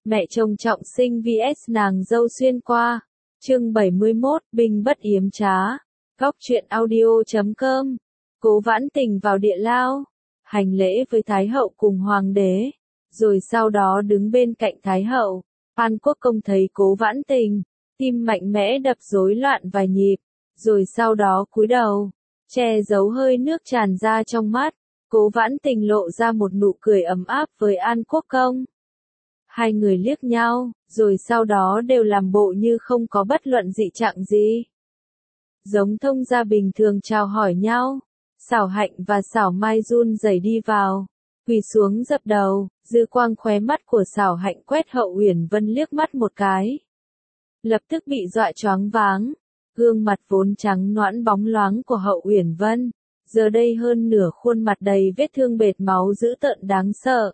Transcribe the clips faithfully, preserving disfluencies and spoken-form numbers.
Mẹ chồng trọng sinh vs nàng dâu xuyên qua. Chương bảy mươi mốt, binh bất yếm trá. Góc truyện audio chấm com. Cố Vãn Tình vào địa lao, hành lễ với Thái hậu cùng hoàng đế, rồi sau đó đứng bên cạnh Thái hậu. An Quốc công thấy Cố Vãn Tình, tim mạnh mẽ đập rối loạn vài nhịp, rồi sau đó cúi đầu, che giấu hơi nước tràn ra trong mắt. Cố Vãn Tình lộ ra một nụ cười ấm áp với An Quốc công. Hai người liếc nhau, rồi sau đó đều làm bộ như không có bất luận dị trạng gì. Giống thông gia bình thường chào hỏi nhau. Xảo Hạnh và Xảo Mai run rẩy đi vào, quỳ xuống dập đầu. Dư quang khóe mắt của Xảo Hạnh quét Hậu Uyển Vân liếc mắt một cái, lập tức bị dọa choáng váng. Gương mặt vốn trắng nõn bóng loáng của Hậu Uyển Vân, giờ đây hơn nửa khuôn mặt đầy vết thương bệt máu dữ tợn đáng sợ.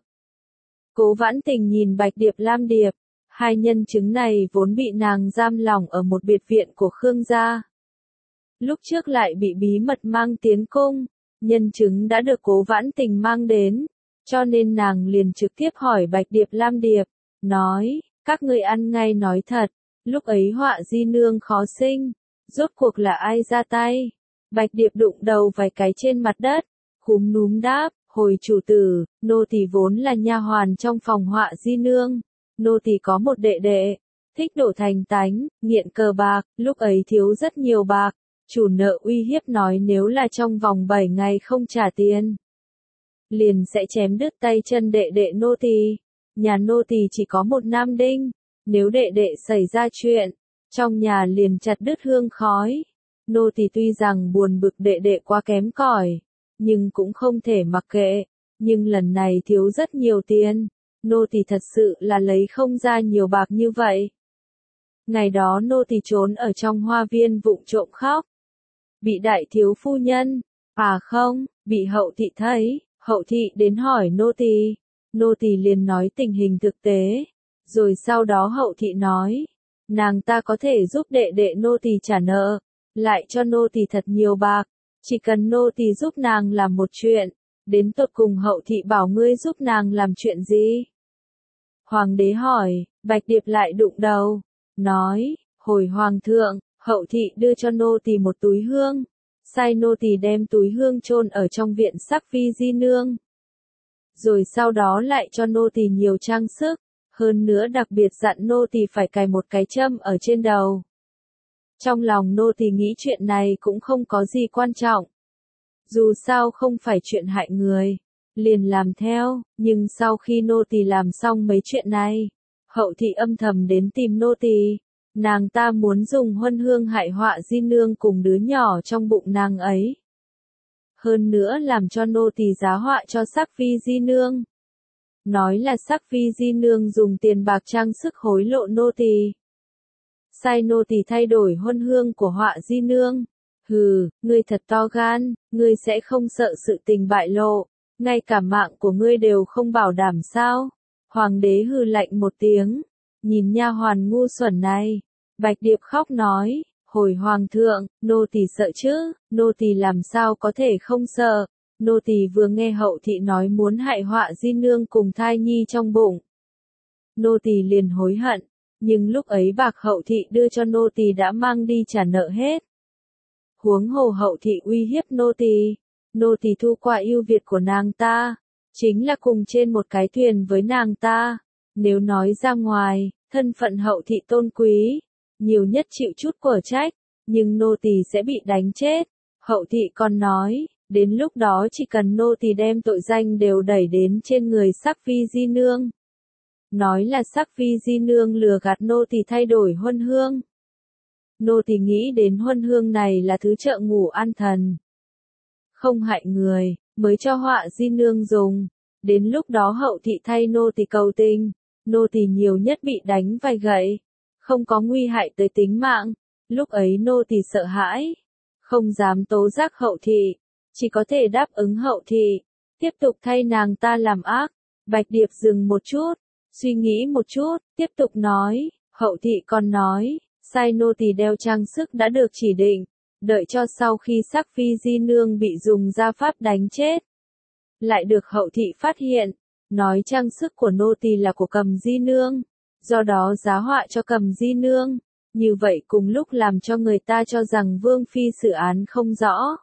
Cố Vãn Tình nhìn Bạch Điệp Lam Điệp, hai nhân chứng này vốn bị nàng giam lỏng ở một biệt viện của Khương gia. Lúc trước lại bị bí mật mang tiến cung, nhân chứng đã được Cố Vãn Tình mang đến, cho nên nàng liền trực tiếp hỏi Bạch Điệp Lam Điệp, nói, các ngươi ăn ngay nói thật, lúc ấy Họa Di Nương khó sinh, rốt cuộc là ai ra tay? Bạch Điệp đụng đầu vài cái trên mặt đất, cúm núm đáp, hồi chủ tử, nô tỳ vốn là nha hoàn trong phòng Họa Di Nương, nô tỳ có một đệ đệ, thích đổ thành tánh, nghiện cờ bạc, lúc ấy thiếu rất nhiều bạc. Chủ nợ uy hiếp nói nếu là trong vòng bảy ngày không trả tiền, liền sẽ chém đứt tay chân đệ đệ nô tỳ. Nhà nô tỳ chỉ có một nam đinh, nếu đệ đệ xảy ra chuyện, trong nhà liền chặt đứt hương khói. Nô tỳ tuy rằng buồn bực đệ đệ quá kém cỏi, nhưng cũng không thể mặc kệ. Nhưng lần này thiếu rất nhiều tiền, nô tỳ thật sự là lấy không ra nhiều bạc như vậy. Ngày đó nô tỳ trốn ở trong hoa viên vụng trộm khóc. Bị đại thiếu phu nhân, à không, bị hậu thị thấy, hậu thị đến hỏi nô tỳ, nô tỳ liền nói tình hình thực tế, rồi sau đó hậu thị nói, nàng ta có thể giúp đệ đệ nô tỳ trả nợ, lại cho nô tỳ thật nhiều bạc, chỉ cần nô tỳ giúp nàng làm một chuyện, đến tột cùng hậu thị bảo ngươi giúp nàng làm chuyện gì? Hoàng đế hỏi, Bạch Điệp lại đụng đầu, nói, hồi hoàng thượng, hậu thị đưa cho nô tỳ một túi hương, sai nô tỳ đem túi hương chôn ở trong viện Sắc Phi Di Nương. Rồi sau đó lại cho nô tỳ nhiều trang sức, hơn nữa đặc biệt dặn nô tỳ phải cài một cái châm ở trên đầu. Trong lòng nô tỳ nghĩ chuyện này cũng không có gì quan trọng. Dù sao không phải chuyện hại người, liền làm theo, nhưng sau khi nô tỳ làm xong mấy chuyện này, hậu thị âm thầm đến tìm nô tỳ. Nàng ta muốn dùng huân hương hại Họa Di Nương cùng đứa nhỏ trong bụng nàng ấy. Hơn nữa làm cho nô tỳ giá họa cho Sắc Phi Di Nương. Nói là Sắc Phi Di Nương dùng tiền bạc trang sức hối lộ nô tỳ. Sai nô tỳ thay đổi huân hương của Họa Di Nương. Hừ, ngươi thật to gan, ngươi sẽ không sợ sự tình bại lộ, ngay cả mạng của ngươi đều không bảo đảm sao? Hoàng đế hừ lạnh một tiếng. Nhìn nha hoàn ngu xuẩn này, Bạch Điệp khóc nói, hồi hoàng thượng, nô tỳ sợ chứ, nô tỳ làm sao có thể không sợ, nô tỳ vừa nghe hậu thị nói muốn hại Họa Di Nương cùng thai nhi trong bụng. Nô tỳ liền hối hận, nhưng lúc ấy bạc hậu thị đưa cho nô tỳ đã mang đi trả nợ hết. Huống hồ hậu thị uy hiếp nô tỳ, nô tỳ thu qua ưu việt của nàng ta, chính là cùng trên một cái thuyền với nàng ta. Nếu nói ra ngoài, thân phận hậu thị tôn quý, nhiều nhất chịu chút của trách, nhưng nô tỳ sẽ bị đánh chết. Hậu thị còn nói, đến lúc đó chỉ cần nô tỳ đem tội danh đều đẩy đến trên người Sắc Phi Di Nương. Nói là Sắc Phi Di Nương lừa gạt nô tỳ thay đổi huân hương. Nô tỳ nghĩ đến huân hương này là thứ trợ ngủ an thần, không hại người, mới cho Họa Di Nương dùng. Đến lúc đó hậu thị thay nô tỳ cầu tình, nô tỳ nhiều nhất bị đánh vài gậy, không có nguy hại tới tính mạng. Lúc ấy nô tỳ sợ hãi, không dám tố giác hậu thị, chỉ có thể đáp ứng hậu thị, tiếp tục thay nàng ta làm ác. Bạch Điệp dừng một chút, suy nghĩ một chút, tiếp tục nói, hậu thị còn nói, sai nô tỳ đeo trang sức đã được chỉ định, đợi cho sau khi Sắc Phi Di Nương bị dùng gia pháp đánh chết, lại được hậu thị phát hiện, nói trang sức của nô tỳ là của Cầm Di Nương, do đó giá họa cho Cầm Di Nương, như vậy cùng lúc làm cho người ta cho rằng Vương Phi xử án không rõ,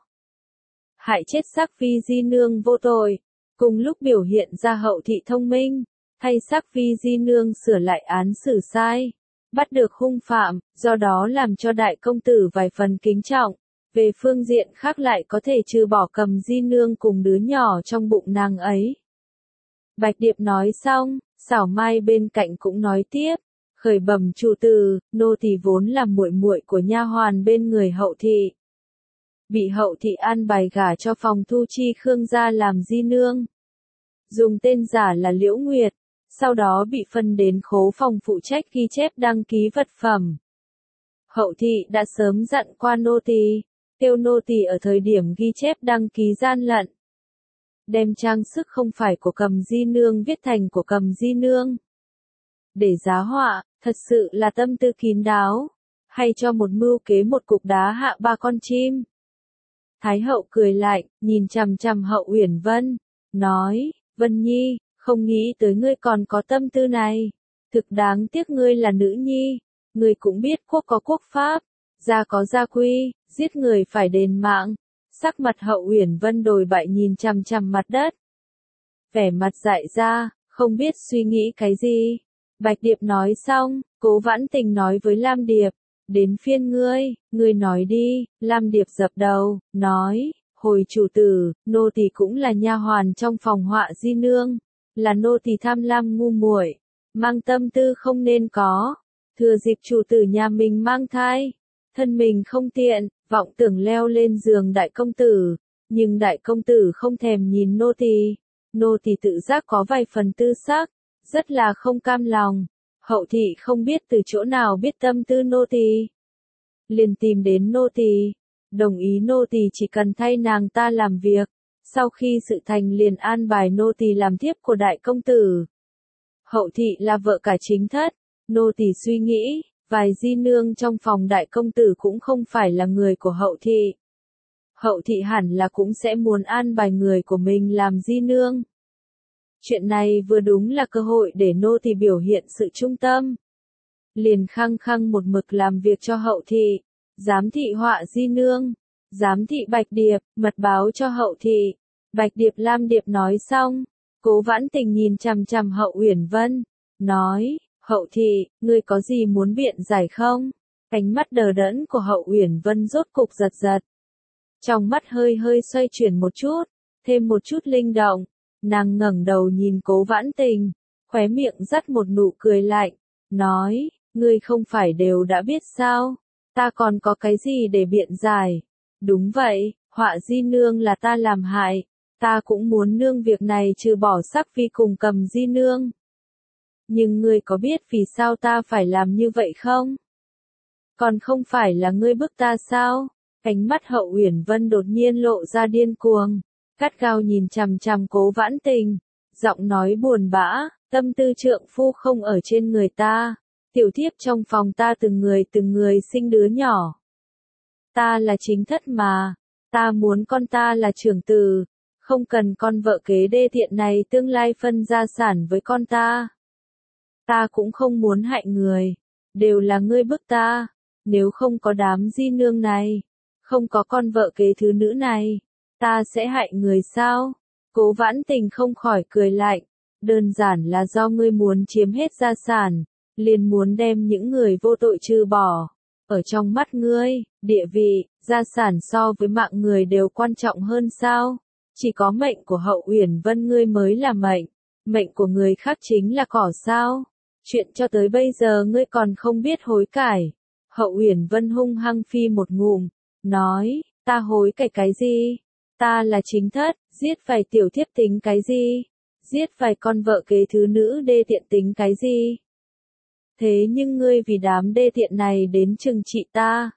hại chết Sắc Phi Di Nương vô tội, cùng lúc biểu hiện ra hậu thị thông minh, thay Sắc Phi Di Nương sửa lại án xử sai, bắt được hung phạm, do đó làm cho đại công tử vài phần kính trọng, về phương diện khác lại có thể trừ bỏ Cầm Di Nương cùng đứa nhỏ trong bụng nàng ấy. Bạch Điệp nói xong, Xảo Mai bên cạnh cũng nói tiếp, khởi bẩm chủ tử, nô tỳ vốn là muội muội của nha hoàn bên người hậu thị, bị hậu thị an bài gả cho phòng thu chi Khương gia làm di nương, dùng tên giả là Liễu Nguyệt, sau đó bị phân đến khố phòng phụ trách ghi chép đăng ký vật phẩm. Hậu thị đã sớm dặn qua nô tỳ, kêu nô tỳ ở thời điểm ghi chép đăng ký gian lận, đem trang sức không phải của Cầm Di Nương viết thành của Cầm Di Nương, để giá họa, thật sự là tâm tư kín đáo, hay cho một mưu kế một cục đá hạ ba con chim. Thái hậu cười lạnh, nhìn chằm chằm Hậu Uyển Vân, nói, Vân Nhi, không nghĩ tới ngươi còn có tâm tư này, thực đáng tiếc ngươi là nữ nhi, ngươi cũng biết quốc có quốc pháp, gia có gia quy, giết người phải đền mạng. Sắc mặt Hậu Uyển Vân đổi bại nhìn chằm chằm mặt đất, vẻ mặt dại ra, không biết suy nghĩ cái gì. Bạch Điệp nói xong, Cố Vãn Tình nói với Lam Điệp, đến phiên ngươi, ngươi nói đi. Lam Điệp dập đầu, nói, hồi chủ tử, nô tỳ cũng là nha hoàn trong phòng họa di nương, là nô tỳ tham lam ngu muội, mang tâm tư không nên có, thừa dịp chủ tử nhà mình mang thai, thân mình không tiện, vọng tưởng leo lên giường đại công tử, nhưng đại công tử không thèm nhìn nô tỳ, nô tỳ tự giác có vài phần tư sắc, rất là không cam lòng. Hậu thị không biết từ chỗ nào biết tâm tư nô tỳ, liền tìm đến nô tỳ, đồng ý nô tỳ chỉ cần thay nàng ta làm việc, sau khi sự thành liền an bài nô tỳ làm thiếp của đại công tử. Hậu thị là vợ cả chính thất, nô tỳ suy nghĩ, vài di nương trong phòng đại công tử cũng không phải là người của hậu thị. Hậu thị hẳn là cũng sẽ muốn an bài người của mình làm di nương. Chuyện này vừa đúng là cơ hội để nô tỳ biểu hiện sự trung tâm. Liền khăng khăng một mực làm việc cho hậu thị, giám thị họa di nương, giám thị Bạch Điệp, mật báo cho hậu thị. Bạch Điệp Lam Điệp nói xong, Cố Vãn Tình nhìn chằm chằm Hậu Uyển Vân, nói, hậu thị, ngươi có gì muốn biện giải không? Ánh mắt đờ đẫn của Hậu Uyển Vân rốt cục giật giật. Trong mắt hơi hơi xoay chuyển một chút, thêm một chút linh động, nàng ngẩng đầu nhìn Cố Vãn Tình, khóe miệng dắt một nụ cười lạnh, nói, ngươi không phải đều đã biết sao, ta còn có cái gì để biện giải? Đúng vậy, họa di nương là ta làm hại, ta cũng muốn nương việc này trừ bỏ Sắc Phi cùng Cầm Di Nương. Nhưng ngươi có biết vì sao ta phải làm như vậy không? Còn không phải là ngươi bức ta sao? Ánh mắt Hậu Uyển Vân đột nhiên lộ ra điên cuồng, gắt gao nhìn chằm chằm Cố Vãn Tình, giọng nói buồn bã, tâm tư trượng phu không ở trên người ta, tiểu thiếp trong phòng ta từng người từng người sinh đứa nhỏ. Ta là chính thất mà, ta muốn con ta là trưởng tử, không cần con vợ kế đê tiện này tương lai phân gia sản với con ta. Ta cũng không muốn hại người, đều là ngươi bức ta, nếu không có đám di nương này, không có con vợ kế thứ nữ này, ta sẽ hại người sao? Cố Vãn Tình không khỏi cười lạnh, đơn giản là do ngươi muốn chiếm hết gia sản, liền muốn đem những người vô tội trừ bỏ. Ở trong mắt ngươi, địa vị, gia sản so với mạng người đều quan trọng hơn sao? Chỉ có mệnh của Hậu Uyển Vân ngươi mới là mệnh, mệnh của người khác chính là cỏ sao? Chuyện cho tới bây giờ ngươi còn không biết hối cải. Hậu Uyển Vân hung hăng phi một ngụm, nói, ta hối cải cái gì? Ta là chính thất, giết vài tiểu thiếp tính cái gì? Giết vài con vợ kế thứ nữ đê tiện tính cái gì? Thế nhưng ngươi vì đám đê tiện này đến trừng trị ta.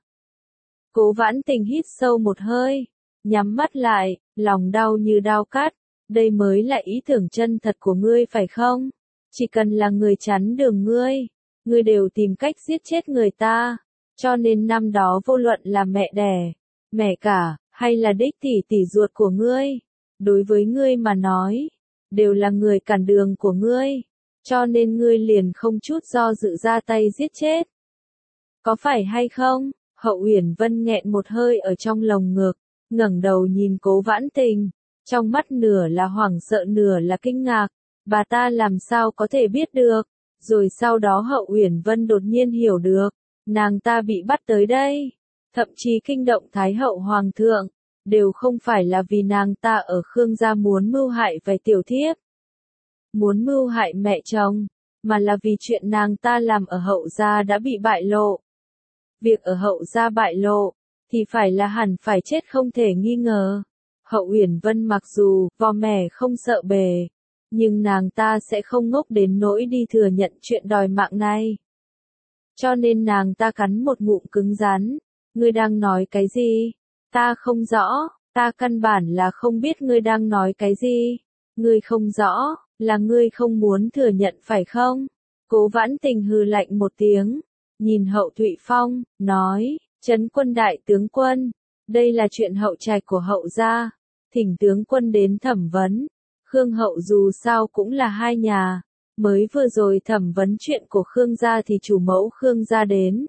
Cố Vãn Tình hít sâu một hơi, nhắm mắt lại, lòng đau như đao cắt, đây mới là ý tưởng chân thật của ngươi phải không? Chỉ cần là người chắn đường ngươi, ngươi đều tìm cách giết chết người ta, cho nên năm đó vô luận là mẹ đẻ, mẹ cả, hay là đích tỷ tỷ ruột của ngươi, đối với ngươi mà nói, đều là người cản đường của ngươi. cho nên ngươi liền không chút do dự ra tay giết chết. Có phải hay không? Hậu Uyển Vân nghẹn một hơi ở trong lồng ngực, ngẩng đầu nhìn Cố Vãn Tình, trong mắt nửa là hoảng sợ nửa là kinh ngạc, bà ta làm sao có thể biết được, rồi sau đó Hậu Uyển Vân đột nhiên hiểu được, nàng ta bị bắt tới đây, thậm chí kinh động Thái hậu Hoàng thượng, đều không phải là vì nàng ta ở Khương gia muốn mưu hại vài tiểu thiếp, muốn mưu hại mẹ chồng, mà là vì chuyện nàng ta làm ở Hậu gia đã bị bại lộ. Việc ở Hậu gia bại lộ, thì phải là hẳn phải chết không thể nghi ngờ. Hậu Uyển Vân mặc dù vò mẻ không sợ bề, nhưng nàng ta sẽ không ngốc đến nỗi đi thừa nhận chuyện đòi mạng này. Cho nên nàng ta cắn một ngụm cứng rắn. Ngươi đang nói cái gì? Ta không rõ, ta căn bản là không biết ngươi đang nói cái gì. Ngươi không rõ, là ngươi không muốn thừa nhận phải không? Cố Vãn Tình hừ lạnh một tiếng, nhìn Hậu Thụy Phong, nói, Trấn Quân đại tướng quân, đây là chuyện hậu trạch của Hậu gia, thỉnh tướng quân đến thẩm vấn. Khương Hậu dù sao cũng là hai nhà, mới vừa rồi thẩm vấn chuyện của Khương gia thì chủ mẫu Khương gia đến.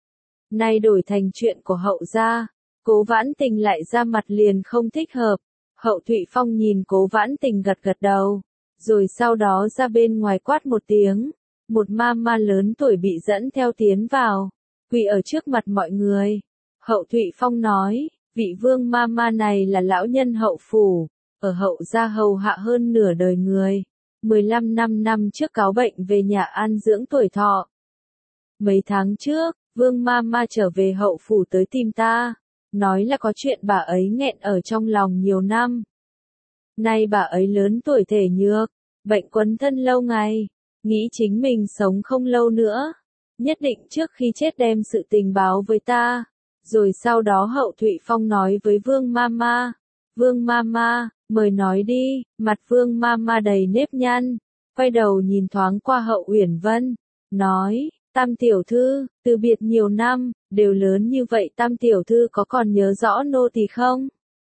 Nay đổi thành chuyện của Hậu gia, Cố Vãn Tình lại ra mặt liền không thích hợp. Hậu Thụy Phong nhìn Cố Vãn Tình gật gật đầu, rồi sau đó ra bên ngoài quát một tiếng, một ma ma lớn tuổi bị dẫn theo tiến vào, quỳ ở trước mặt mọi người. Hậu Thụy Phong nói, vị vương ma ma này là lão nhân Hậu phủ, ở Hậu gia hầu hạ hơn nửa đời người, mười lăm năm năm trước cáo bệnh về nhà an dưỡng tuổi thọ. Mấy tháng trước, vương ma ma trở về Hậu phủ tới tìm ta, nói là có chuyện bà ấy nghẹn ở trong lòng nhiều năm. Nay bà ấy lớn tuổi thể nhược, bệnh quấn thân lâu ngày, nghĩ chính mình sống không lâu nữa, nhất định trước khi chết đem sự tình báo với ta. Rồi sau đó Hậu Thụy Phong nói với Vương Mama, Vương Mama, mời nói đi. Mặt Vương Mama đầy nếp nhăn, quay đầu nhìn thoáng qua Hậu Uyển Vân, nói, Tam tiểu thư, từ biệt nhiều năm, đều lớn như vậy Tam tiểu thư có còn nhớ rõ nô tỳ không?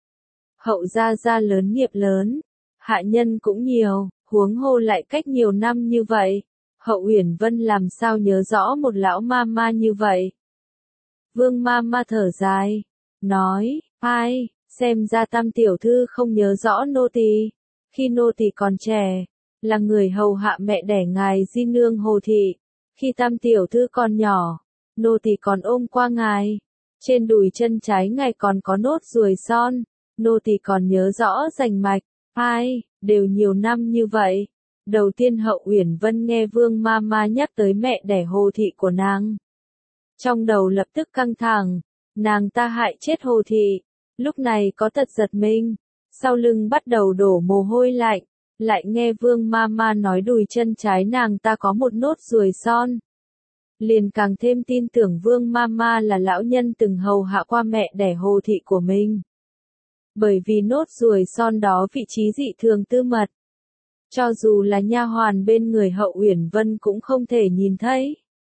Hậu gia gia lớn nghiệp lớn, hạ nhân cũng nhiều, huống hồ lại cách nhiều năm như vậy, Hậu Uyển Vân làm sao nhớ rõ một lão ma ma như vậy? Vương ma ma thở dài, nói, ai, xem ra Tam tiểu thư không nhớ rõ nô tỳ, khi nô tỳ còn trẻ, là người hầu hạ mẹ đẻ ngài di nương Hồ thị, khi Tam tiểu thư còn nhỏ, nô tỳ còn ôm qua ngài, trên đùi chân trái ngài còn có nốt ruồi son, nô tỳ còn nhớ rõ rành mạch. Ai, đều nhiều năm như vậy. Đầu tiên Hậu Uyển Vân nghe Vương ma ma nhắc tới mẹ đẻ Hồ thị của nàng, trong đầu lập tức căng thẳng, nàng ta hại chết Hồ thị, lúc này có tật giật mình, sau lưng bắt đầu đổ mồ hôi lạnh, lại nghe Vương ma ma nói đùi chân trái nàng ta có một nốt ruồi son, liền càng thêm tin tưởng Vương ma ma là lão nhân từng hầu hạ qua mẹ đẻ Hồ thị của mình. Bởi vì nốt ruồi son đó vị trí dị thường tư mật, cho dù là nha hoàn bên người Hậu Uyển Vân cũng không thể nhìn thấy.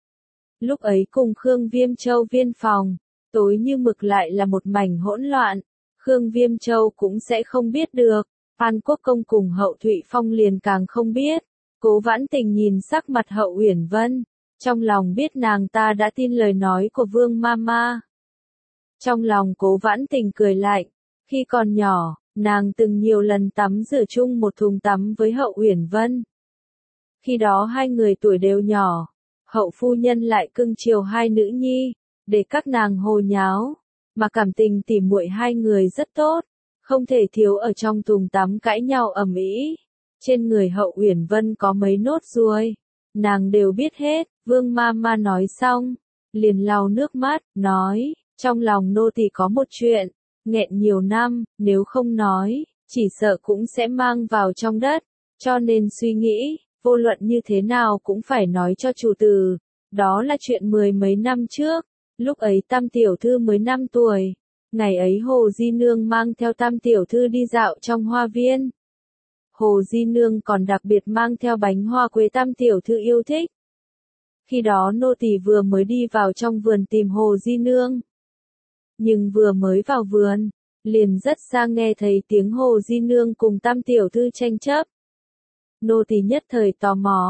Lúc ấy cùng Khương Viêm Châu viên phòng, tối như mực lại là một mảnh hỗn loạn, Khương Viêm Châu cũng sẽ không biết được, An Quốc Công cùng Hậu Thụy Phong liền càng không biết. Cố Vãn Tình nhìn sắc mặt Hậu Uyển Vân, trong lòng biết nàng ta đã tin lời nói của Vương Mama. Trong lòng Cố Vãn Tình cười lạnh, khi còn nhỏ, nàng từng nhiều lần tắm rửa chung một thùng tắm với Hậu Uyển Vân. Khi đó hai người tuổi đều nhỏ, Hậu phu nhân lại cưng chiều hai nữ nhi, để các nàng hồ nháo, mà cảm tình tỉ muội hai người rất tốt, không thể thiếu ở trong thùng tắm cãi nhau ầm ĩ. Trên người Hậu Uyển Vân có mấy nốt ruồi, nàng đều biết hết. Vương Mama nói xong, liền lau nước mắt, nói, trong lòng nô tỳ có một chuyện, nghẹn nhiều năm, nếu không nói, chỉ sợ cũng sẽ mang vào trong đất, cho nên suy nghĩ, vô luận như thế nào cũng phải nói cho chủ tử. Đó là chuyện mười mấy năm trước, lúc ấy Tam tiểu thư mới năm tuổi, ngày ấy Hồ Di Nương mang theo Tam tiểu thư đi dạo trong hoa viên. Hồ Di Nương còn đặc biệt mang theo bánh hoa quế Tam tiểu thư yêu thích. Khi đó nô tỳ vừa mới đi vào trong vườn tìm Hồ Di Nương. Nhưng vừa mới vào vườn, liền rất xa nghe thấy tiếng Hồ Di Nương cùng Tam tiểu thư tranh chấp. Nô tỳ nhất thời tò mò,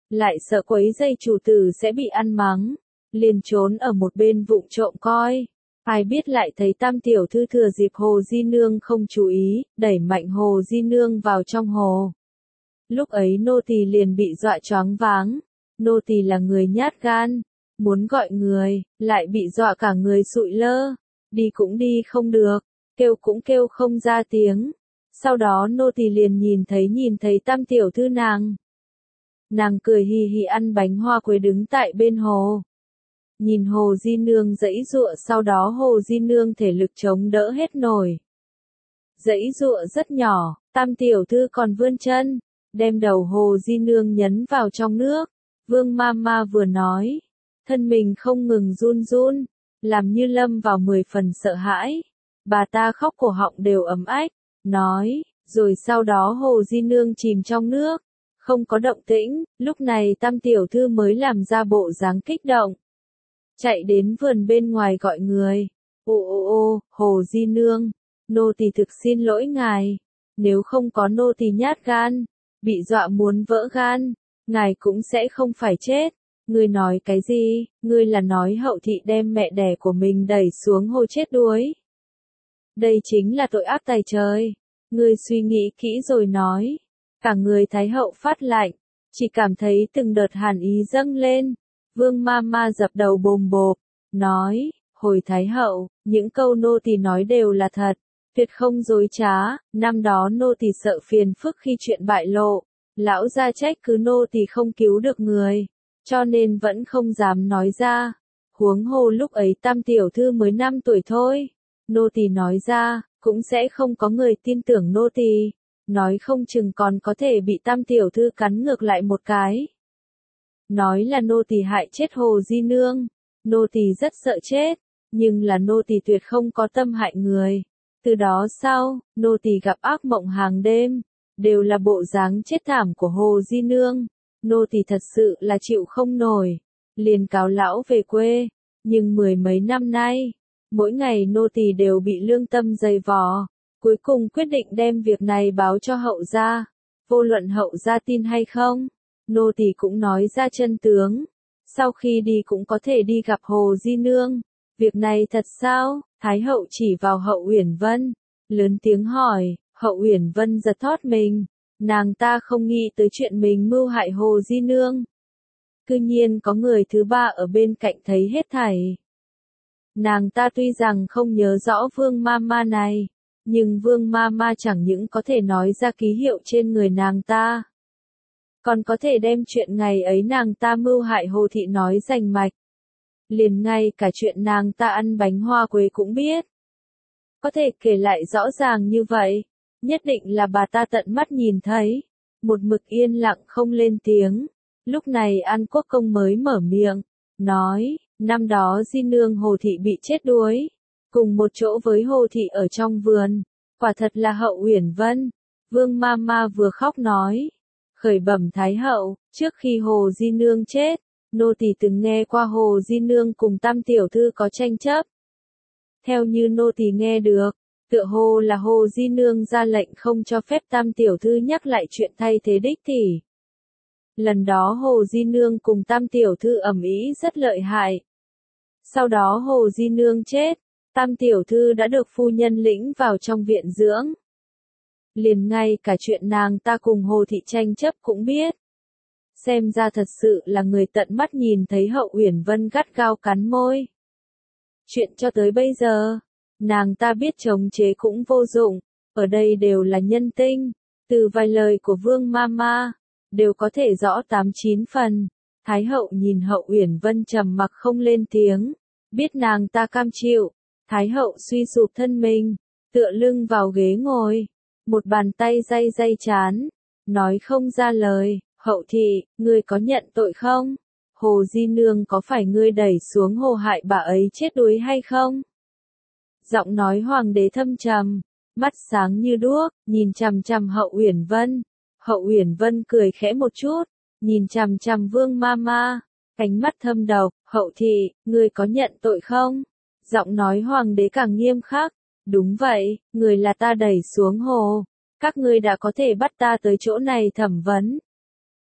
lại sợ quấy dây chủ tử sẽ bị ăn mắng, liền trốn ở một bên vụng trộm coi. Ai biết lại thấy Tam tiểu thư thừa dịp Hồ Di Nương không chú ý, đẩy mạnh Hồ Di Nương vào trong hồ. Lúc ấy nô tỳ liền bị dọa choáng váng, nô tỳ là người nhát gan, muốn gọi người, lại bị dọa cả người sụi lơ, đi cũng đi không được, kêu cũng kêu không ra tiếng. Sau đó nô tỳ liền nhìn thấy nhìn thấy Tam tiểu thư nàng. Nàng cười hì hì ăn bánh hoa quế đứng tại bên hồ. Nhìn Hồ Di Nương giãy giụa, sau đó Hồ Di Nương thể lực chống đỡ hết nổi. Giãy giụa rất nhỏ, Tam tiểu thư còn vươn chân, đem đầu Hồ Di Nương nhấn vào trong nước. Vương Mama vừa nói, thân mình không ngừng run run, làm như lâm vào mười phần sợ hãi. Bà ta khóc cổ họng đều ấm ách, nói, rồi sau đó Hồ Di Nương chìm trong nước, không có động tĩnh, lúc này Tam tiểu thư mới làm ra bộ dáng kích động. Chạy đến vườn bên ngoài gọi người. Ô ô ô, Hồ Di Nương, nô tỳ thực xin lỗi ngài, nếu không có nô tỳ nhát gan, bị dọa muốn vỡ gan, ngài cũng sẽ không phải chết. Ngươi nói cái gì? Ngươi là nói hậu thị đem mẹ đẻ của mình đẩy xuống hồ chết đuối. Đây chính là tội ác tày trời. Ngươi suy nghĩ kỹ rồi nói. Cả người Thái hậu phát lạnh, chỉ cảm thấy từng đợt hàn ý dâng lên. Vương Mama dập đầu bồm bộp, nói, hồi Thái hậu, những câu nô tỳ nói đều là thật, tuyệt không dối trá, năm đó nô tỳ sợ phiền phức khi chuyện bại lộ, lão gia trách cứ nô tỳ không cứu được người, cho nên vẫn không dám nói ra. Huống hồ lúc ấy Tam tiểu thư mới năm tuổi thôi, nô tỳ nói ra, cũng sẽ không có người tin tưởng nô tỳ, nói không chừng còn có thể bị Tam tiểu thư cắn ngược lại một cái. Nói là nô tỳ hại chết Hồ Di Nương, nô tỳ rất sợ chết, nhưng là nô tỳ tuyệt không có tâm hại người. Từ đó sau, nô tỳ gặp ác mộng hàng đêm, đều là bộ dáng chết thảm của Hồ Di Nương. Nô tỳ thật sự là chịu không nổi, liền cáo lão về quê, nhưng mười mấy năm nay, mỗi ngày nô tỳ đều bị lương tâm dày vò, cuối cùng quyết định đem việc này báo cho hậu gia, vô luận hậu gia tin hay không. Nô tỳ cũng nói ra chân tướng, sau khi đi cũng có thể đi gặp Hồ Di Nương. Việc này thật sao? Thái hậu chỉ vào Hậu Uyển Vân, lớn tiếng hỏi. Hậu Uyển Vân giật thót mình, nàng ta không nghĩ tới chuyện mình mưu hại Hồ Di Nương. Cư nhiên có người thứ ba ở bên cạnh thấy hết thảy. Nàng ta tuy rằng không nhớ rõ Vương Mama này, nhưng Vương Mama chẳng những có thể nói ra ký hiệu trên người nàng ta, còn có thể đem chuyện ngày ấy nàng ta mưu hại Hồ thị nói rành mạch. Liền ngay cả chuyện nàng ta ăn bánh hoa quế cũng biết. Có thể kể lại rõ ràng như vậy, nhất định là bà ta tận mắt nhìn thấy. Một mực yên lặng không lên tiếng. Lúc này An Quốc Công mới mở miệng, nói, năm đó Di Nương Hồ thị bị chết đuối, cùng một chỗ với Hồ thị ở trong vườn, quả thật là Hậu Uyển Vân. Vương Mama vừa khóc nói, khởi bẩm Thái hậu, trước khi Hồ Di Nương chết, nô tỳ từng nghe qua Hồ Di Nương cùng Tam tiểu thư có tranh chấp. Theo như nô tỳ nghe được, tựa hồ là Hồ Di Nương ra lệnh không cho phép Tam tiểu thư nhắc lại chuyện thay thế đích tỷ. Lần đó Hồ Di Nương cùng Tam tiểu thư ầm ĩ rất lợi hại. Sau đó Hồ Di Nương chết, Tam tiểu thư đã được phu nhân lĩnh vào trong viện dưỡng. Liền ngay cả chuyện nàng ta cùng Hồ thị tranh chấp cũng biết. Xem ra thật sự là người tận mắt nhìn thấy Hậu Uyển Vân gắt gao cắn môi. Chuyện cho tới bây giờ, nàng ta biết chống chế cũng vô dụng, ở đây đều là nhân tinh, từ vài lời của Vương Mama, đều có thể rõ tám chín phần. Thái hậu nhìn Hậu Uyển Vân trầm mặc không lên tiếng, biết nàng ta cam chịu, Thái hậu suy sụp thân mình, tựa lưng vào ghế ngồi, một bàn tay day day chán, nói không ra lời. Hậu thị, ngươi có nhận tội không? Hồ Di Nương có phải ngươi đẩy xuống hồ hại bà ấy chết đuối hay không? Giọng nói hoàng đế thâm trầm, mắt sáng như đuốc, nhìn chằm chằm Hậu Uyển Vân. Hậu Uyển Vân cười khẽ một chút, nhìn chằm chằm Vương Mama, ánh mắt thâm độc. Hậu thị, ngươi có nhận tội không? Giọng nói hoàng đế càng nghiêm khắc. Đúng vậy, người là ta đẩy xuống hồ. Các ngươi đã có thể bắt ta tới chỗ này thẩm vấn.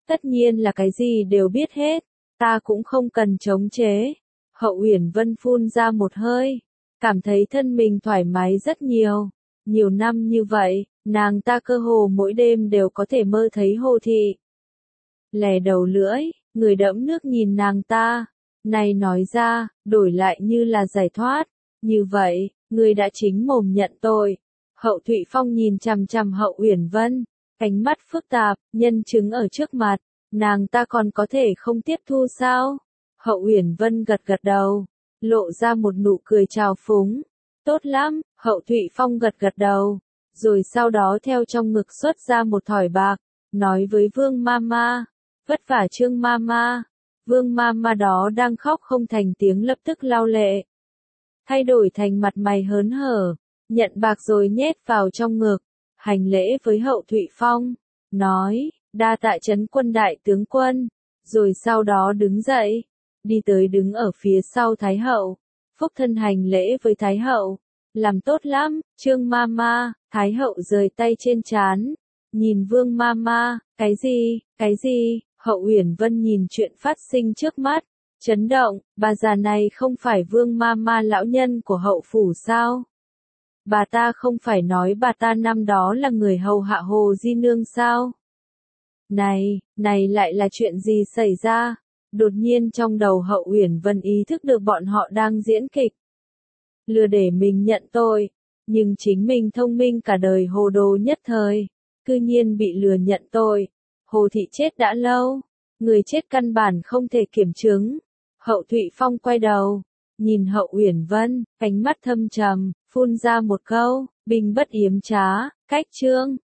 Tất nhiên là cái gì đều biết hết, ta cũng không cần chống chế. Hậu Uyển Vân phun ra một hơi, cảm thấy thân mình thoải mái rất nhiều. Nhiều năm như vậy, nàng ta cơ hồ mỗi đêm đều có thể mơ thấy Hồ Thị. Lè đầu lưỡi, người đẫm nước nhìn nàng ta, này nói ra, đổi lại như là giải thoát. Như vậy, người đã chính mồm nhận tội. Hậu Thụy Phong nhìn chằm chằm Hậu Uyển Vân, ánh mắt phức tạp, nhân chứng ở trước mặt, nàng ta còn có thể không tiếp thu sao? Hậu Uyển Vân gật gật đầu, lộ ra một nụ cười trào phúng. Tốt lắm, Hậu Thụy Phong gật gật đầu, rồi sau đó theo trong ngực xuất ra một thỏi bạc, nói với Vương Mama, vất vả Trương Mama. Vương Mama đó đang khóc không thành tiếng lập tức lau lệ, thay đổi thành mặt mày hớn hở, nhận bạc rồi nhét vào trong ngực, hành lễ với Hậu Thụy Phong, nói, đa tạ Trấn Quân đại tướng quân, rồi sau đó đứng dậy, đi tới đứng ở phía sau Thái Hậu, phúc thân hành lễ với Thái Hậu, làm tốt lắm, Trương Mama. Thái Hậu giơ tay trên trán, nhìn Vương Mama, cái gì, cái gì? Hậu Uyển Vân nhìn chuyện phát sinh trước mắt, chấn động, bà già này không phải Vương Mama lão nhân của Hậu phủ sao? Bà ta không phải nói bà ta năm đó là người hầu hạ Hồ Di Nương sao? Này, này lại là chuyện gì xảy ra? Đột nhiên trong đầu Hậu Uyển Vân ý thức được bọn họ đang diễn kịch. Lừa để mình nhận tội, nhưng chính mình thông minh cả đời hồ đồ nhất thời, cư nhiên bị lừa nhận tội. Hồ Thị chết đã lâu, người chết căn bản không thể kiểm chứng. Hậu Thụy Phong quay đầu, nhìn Hậu Uyển Vân, ánh mắt thâm trầm, phun ra một câu, binh bất yếm trá, cách trương.